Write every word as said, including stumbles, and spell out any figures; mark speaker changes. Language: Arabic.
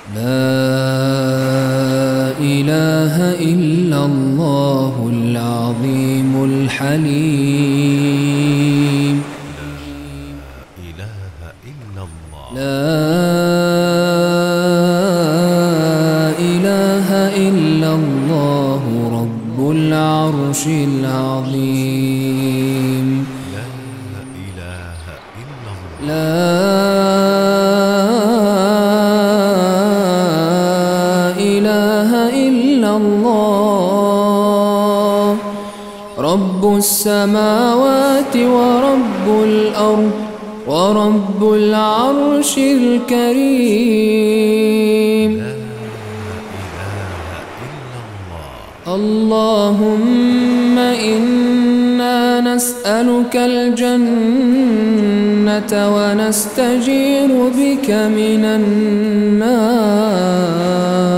Speaker 1: لا إله إلا الله العظيم الحليم. لا إله إلا الله رب العرش العظيم. لا إله إلا الله رب السماوات ورب الأرض ورب العرش الكريم. اللهم إنا نسألك الجنة ونستجير بك من النار.